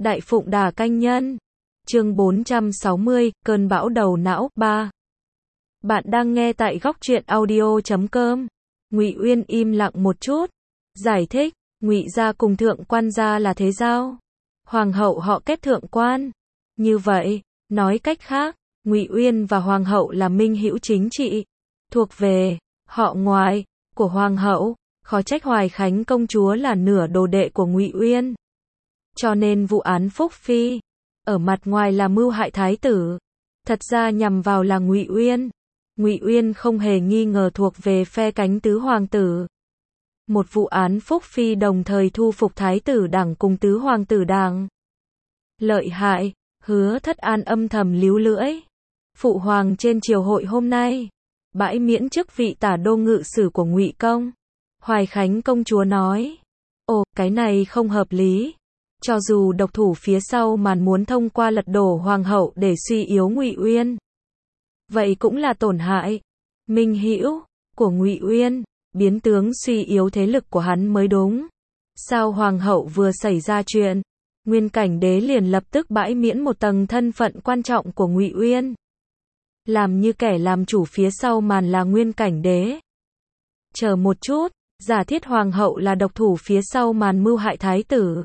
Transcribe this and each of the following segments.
Đại Phụng Đà Canh Nhân. Chương 460, Cơn bão đầu não 3. Bạn đang nghe tại góc truyện audio.com. Ngụy Uyên im lặng một chút, giải thích, Ngụy gia cùng thượng quan gia là thế giao. Hoàng hậu họ kết thượng quan. Như vậy, nói cách khác, Ngụy Uyên và hoàng hậu là minh hữu chính trị, thuộc về họ ngoại của hoàng hậu, khó trách Hoài Khánh công chúa là nửa đồ đệ của Ngụy Uyên. Cho nên vụ án Phúc Phi, ở mặt ngoài là mưu hại thái tử, thật ra nhằm vào là Ngụy Uyên. Ngụy Uyên không hề nghi ngờ thuộc về phe cánh tứ hoàng tử. Một vụ án Phúc Phi đồng thời thu phục thái tử đảng cùng tứ hoàng tử đảng. Lợi hại, Hứa Thất An âm thầm líu lưỡi. Phụ hoàng trên triều hội hôm nay, bãi miễn chức vị tả đô ngự sử của Ngụy công. Hoài Khánh công chúa nói, ồ, cái này không hợp lý. Cho dù độc thủ phía sau màn muốn thông qua lật đổ hoàng hậu để suy yếu Ngụy Uyên, vậy cũng là tổn hại minh hữu của Ngụy Uyên, biến tướng suy yếu thế lực của hắn mới đúng. Sao hoàng hậu vừa xảy ra chuyện, Nguyên Cảnh Đế liền lập tức bãi miễn một tầng thân phận quan trọng của Ngụy Uyên, làm như kẻ làm chủ phía sau màn là Nguyên Cảnh Đế. Chờ một chút, giả thiết hoàng hậu là độc thủ phía sau màn mưu hại thái tử,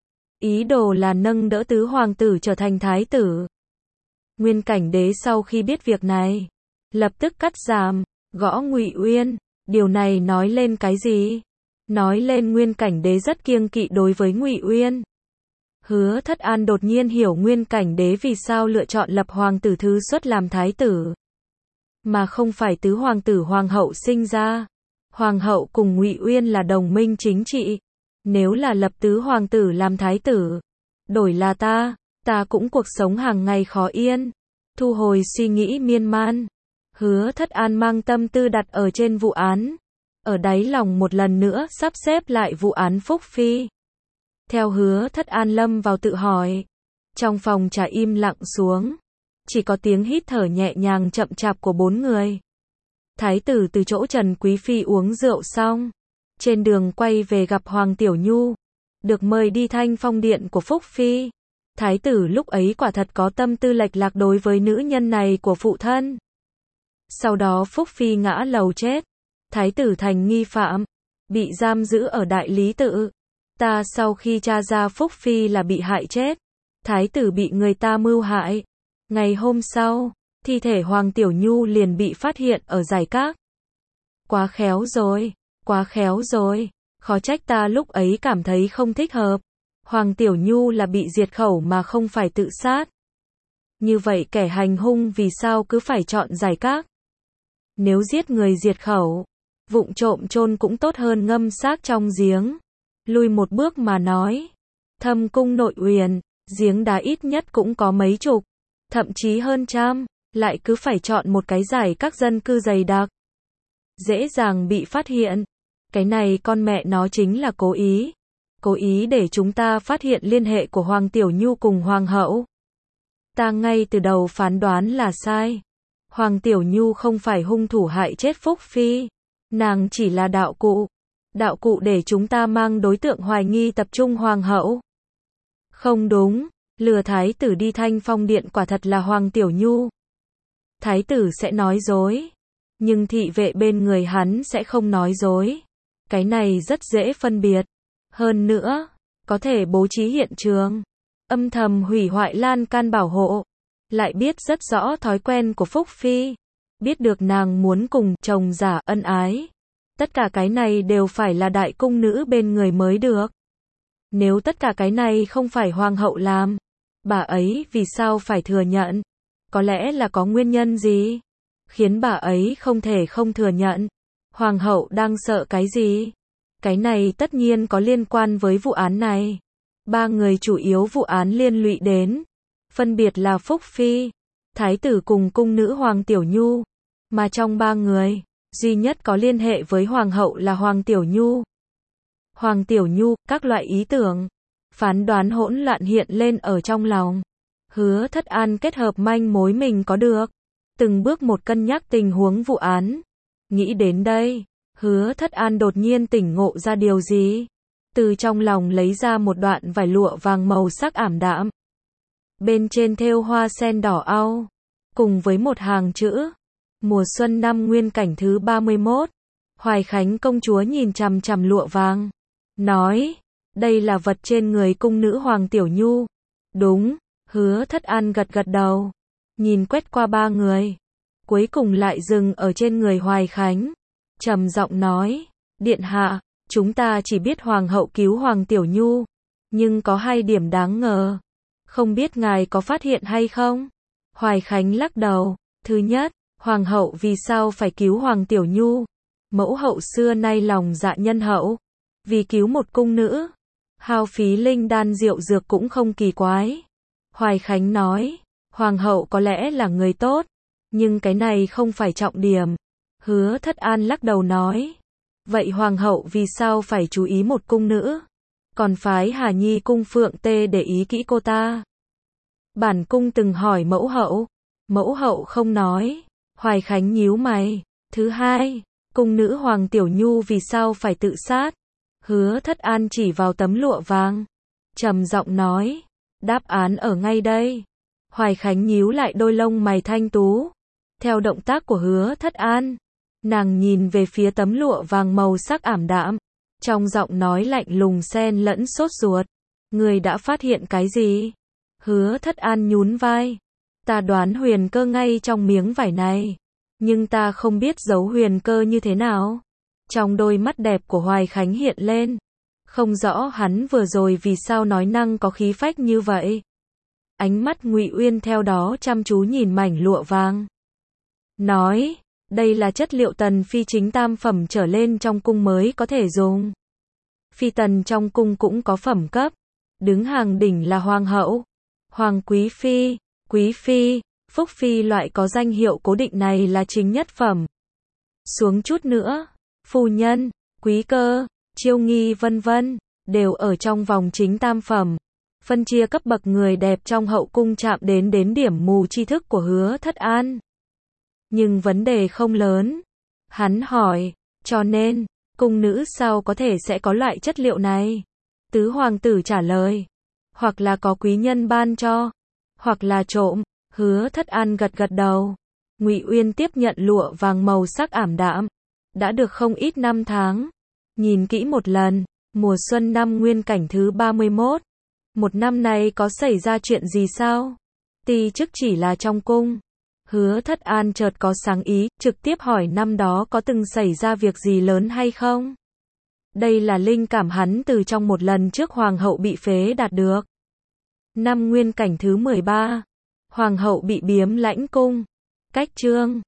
ý đồ là nâng đỡ tứ hoàng tử trở thành thái tử. Nguyên Cảnh Đế sau khi biết việc này, lập tức cắt giảm, gõ Ngụy Uyên. Điều này nói lên cái gì? Nói lên Nguyên Cảnh Đế rất kiêng kỵ đối với Ngụy Uyên. Hứa Thất An đột nhiên hiểu Nguyên Cảnh Đế vì sao lựa chọn lập hoàng tử thứ xuất làm thái tử, mà không phải tứ hoàng tử hoàng hậu sinh ra. Hoàng hậu cùng Ngụy Uyên là đồng minh chính trị. Nếu là lập tứ hoàng tử làm thái tử, đổi là ta cũng cuộc sống hàng ngày khó yên. Thu hồi suy nghĩ miên man, Hứa Thất An mang tâm tư đặt ở trên vụ án, ở đáy lòng một lần nữa sắp xếp lại vụ án Phúc Phi. Theo Hứa Thất An lâm vào tự hỏi, trong phòng trà im lặng xuống, chỉ có tiếng hít thở nhẹ nhàng chậm chạp của bốn người. Thái tử từ chỗ Trần Quý Phi uống rượu xong, trên đường quay về gặp Hoàng Tiểu Nhu, được mời đi Thanh Phong điện của Phúc Phi. Thái tử lúc ấy quả thật có tâm tư lệch lạc đối với nữ nhân này của phụ thân. Sau đó Phúc Phi ngã lầu chết, thái tử thành nghi phạm, bị giam giữ ở Đại Lý Tự. Sau khi tra ra Phúc Phi là bị hại chết, thái tử bị người ta mưu hại. Ngày hôm sau, thi thể Hoàng Tiểu Nhu liền bị phát hiện ở Giải Các. Quá khéo rồi, khó trách ta lúc ấy cảm thấy không thích hợp. Hoàng Tiểu Nhu là bị diệt khẩu mà không phải tự sát. Như vậy kẻ hành hung vì sao cứ phải chọn Giải Các? Nếu giết người diệt khẩu, vụng trộm chôn cũng tốt hơn ngâm xác trong giếng. Lùi một bước mà nói, Thâm Cung Nội Uyển, giếng đá ít nhất cũng có mấy chục, thậm chí hơn trăm, lại cứ phải chọn một cái Giải Các dân cư dày đặc, dễ dàng bị phát hiện. Cái này con mẹ nó chính là cố ý để chúng ta phát hiện liên hệ của Hoàng Tiểu Nhu cùng Hoàng hậu. Ta ngay từ đầu phán đoán là sai. Hoàng Tiểu Nhu không phải hung thủ hại chết Phúc Phi, nàng chỉ là đạo cụ để chúng ta mang đối tượng hoài nghi tập trung Hoàng hậu. Không đúng, lừa thái tử đi Thanh Phong điện quả thật là Hoàng Tiểu Nhu. Thái tử sẽ nói dối, nhưng thị vệ bên người hắn sẽ không nói dối. Cái này rất dễ phân biệt. Hơn nữa, có thể bố trí hiện trường, âm thầm hủy hoại lan can bảo hộ. Lại biết rất rõ thói quen của Phúc Phi, biết được nàng muốn cùng chồng giả ân ái. Tất cả cái này đều phải là đại cung nữ bên người mới được. Nếu tất cả cái này không phải hoàng hậu làm, bà ấy vì sao phải thừa nhận? Có lẽ là có nguyên nhân gì khiến bà ấy không thể không thừa nhận. Hoàng hậu đang sợ cái gì? Cái này tất nhiên có liên quan với vụ án này. Ba người chủ yếu vụ án liên lụy đến, phân biệt là Phúc Phi, thái tử cùng cung nữ Hoàng Tiểu Nhu. Mà trong ba người, duy nhất có liên hệ với hoàng hậu là Hoàng Tiểu Nhu. Hoàng Tiểu Nhu, các loại ý tưởng, phán đoán hỗn loạn hiện lên ở trong lòng. Hứa Thất An kết hợp manh mối mình có được, từng bước một cân nhắc tình huống vụ án. Nghĩ đến đây, Hứa Thất An đột nhiên tỉnh ngộ ra điều gì. từ trong lòng lấy ra một đoạn vải lụa vàng màu sắc ảm đạm. Bên trên thêu hoa sen đỏ au, cùng với một hàng chữ, mùa xuân năm nguyên cảnh thứ 31. Hoài Khánh công chúa nhìn chằm chằm lụa vàng, nói, đây là vật trên người cung nữ Hoàng Tiểu Nhu. Đúng, Hứa Thất An gật gật đầu, nhìn quét qua ba người, cuối cùng lại dừng ở trên người Hoài Khánh, trầm giọng nói, điện hạ, chúng ta chỉ biết hoàng hậu cứu Hoàng Tiểu Nhu, nhưng có hai điểm đáng ngờ, không biết ngài có phát hiện hay không? Hoài Khánh lắc đầu, thứ nhất, hoàng hậu vì sao phải cứu Hoàng Tiểu Nhu? Mẫu hậu xưa nay lòng dạ nhân hậu, vì cứu một cung nữ, hao phí linh đan rượu dược cũng không kỳ quái. Hoài Khánh nói, hoàng hậu có lẽ là người tốt, nhưng cái này không phải trọng điểm. Hứa Thất An lắc đầu nói, vậy hoàng hậu vì sao phải chú ý một cung nữ, còn phái Hà Nhi cung Phượng Tê để ý kỹ cô ta? Bản cung từng hỏi mẫu hậu không nói. Hoài Khánh nhíu mày. Thứ hai, cung nữ Hoàng Tiểu Nhu vì sao phải tự sát? Hứa Thất An chỉ vào tấm lụa vàng, trầm giọng nói, đáp án ở ngay đây. Hoài Khánh nhíu lại đôi lông mày thanh tú. Theo động tác của Hứa Thất An, nàng nhìn về phía tấm lụa vàng màu sắc ảm đạm, trong giọng nói lạnh lùng xen lẫn sốt ruột. Người đã phát hiện cái gì? Hứa Thất An nhún vai. Ta đoán huyền cơ ngay trong miếng vải này, nhưng ta không biết giấu huyền cơ như thế nào. Trong đôi mắt đẹp của Hoài Khánh hiện lên, không rõ hắn vừa rồi vì sao nói năng có khí phách như vậy. Ánh mắt Ngụy Uyên theo đó chăm chú nhìn mảnh lụa vàng, nói, đây là chất liệu tần phi chính tam phẩm trở lên trong cung mới có thể dùng. Phi tần trong cung cũng có phẩm cấp, đứng hàng đỉnh là hoàng hậu, hoàng quý phi, phúc phi loại có danh hiệu cố định này là chính nhất phẩm. Xuống chút nữa, phu nhân, quý cơ, chiêu nghi vân vân, đều ở trong vòng chính tam phẩm. Phân chia cấp bậc người đẹp trong hậu cung chạm đến điểm mù tri thức của Hứa Thất An. Nhưng vấn đề không lớn. Hắn hỏi, cho nên, cung nữ sao có thể sẽ có loại chất liệu này? Tứ hoàng tử trả lời, hoặc là có quý nhân ban cho, hoặc là trộm. Hứa Thất An gật gật đầu. Ngụy Uyên tiếp nhận lụa vàng màu sắc ảm đạm, đã được không ít năm tháng. Nhìn kỹ một lần, mùa xuân năm nguyên cảnh thứ 31. Một năm này có xảy ra chuyện gì sao? Ti chức chỉ là trong cung. Hứa Thất An chợt có sáng ý, trực tiếp hỏi năm đó có từng xảy ra việc gì lớn hay không? Đây là linh cảm hắn từ trong một lần trước hoàng hậu bị phế đạt được. Năm nguyên cảnh thứ 13. Hoàng hậu bị biếm lãnh cung. Cách chương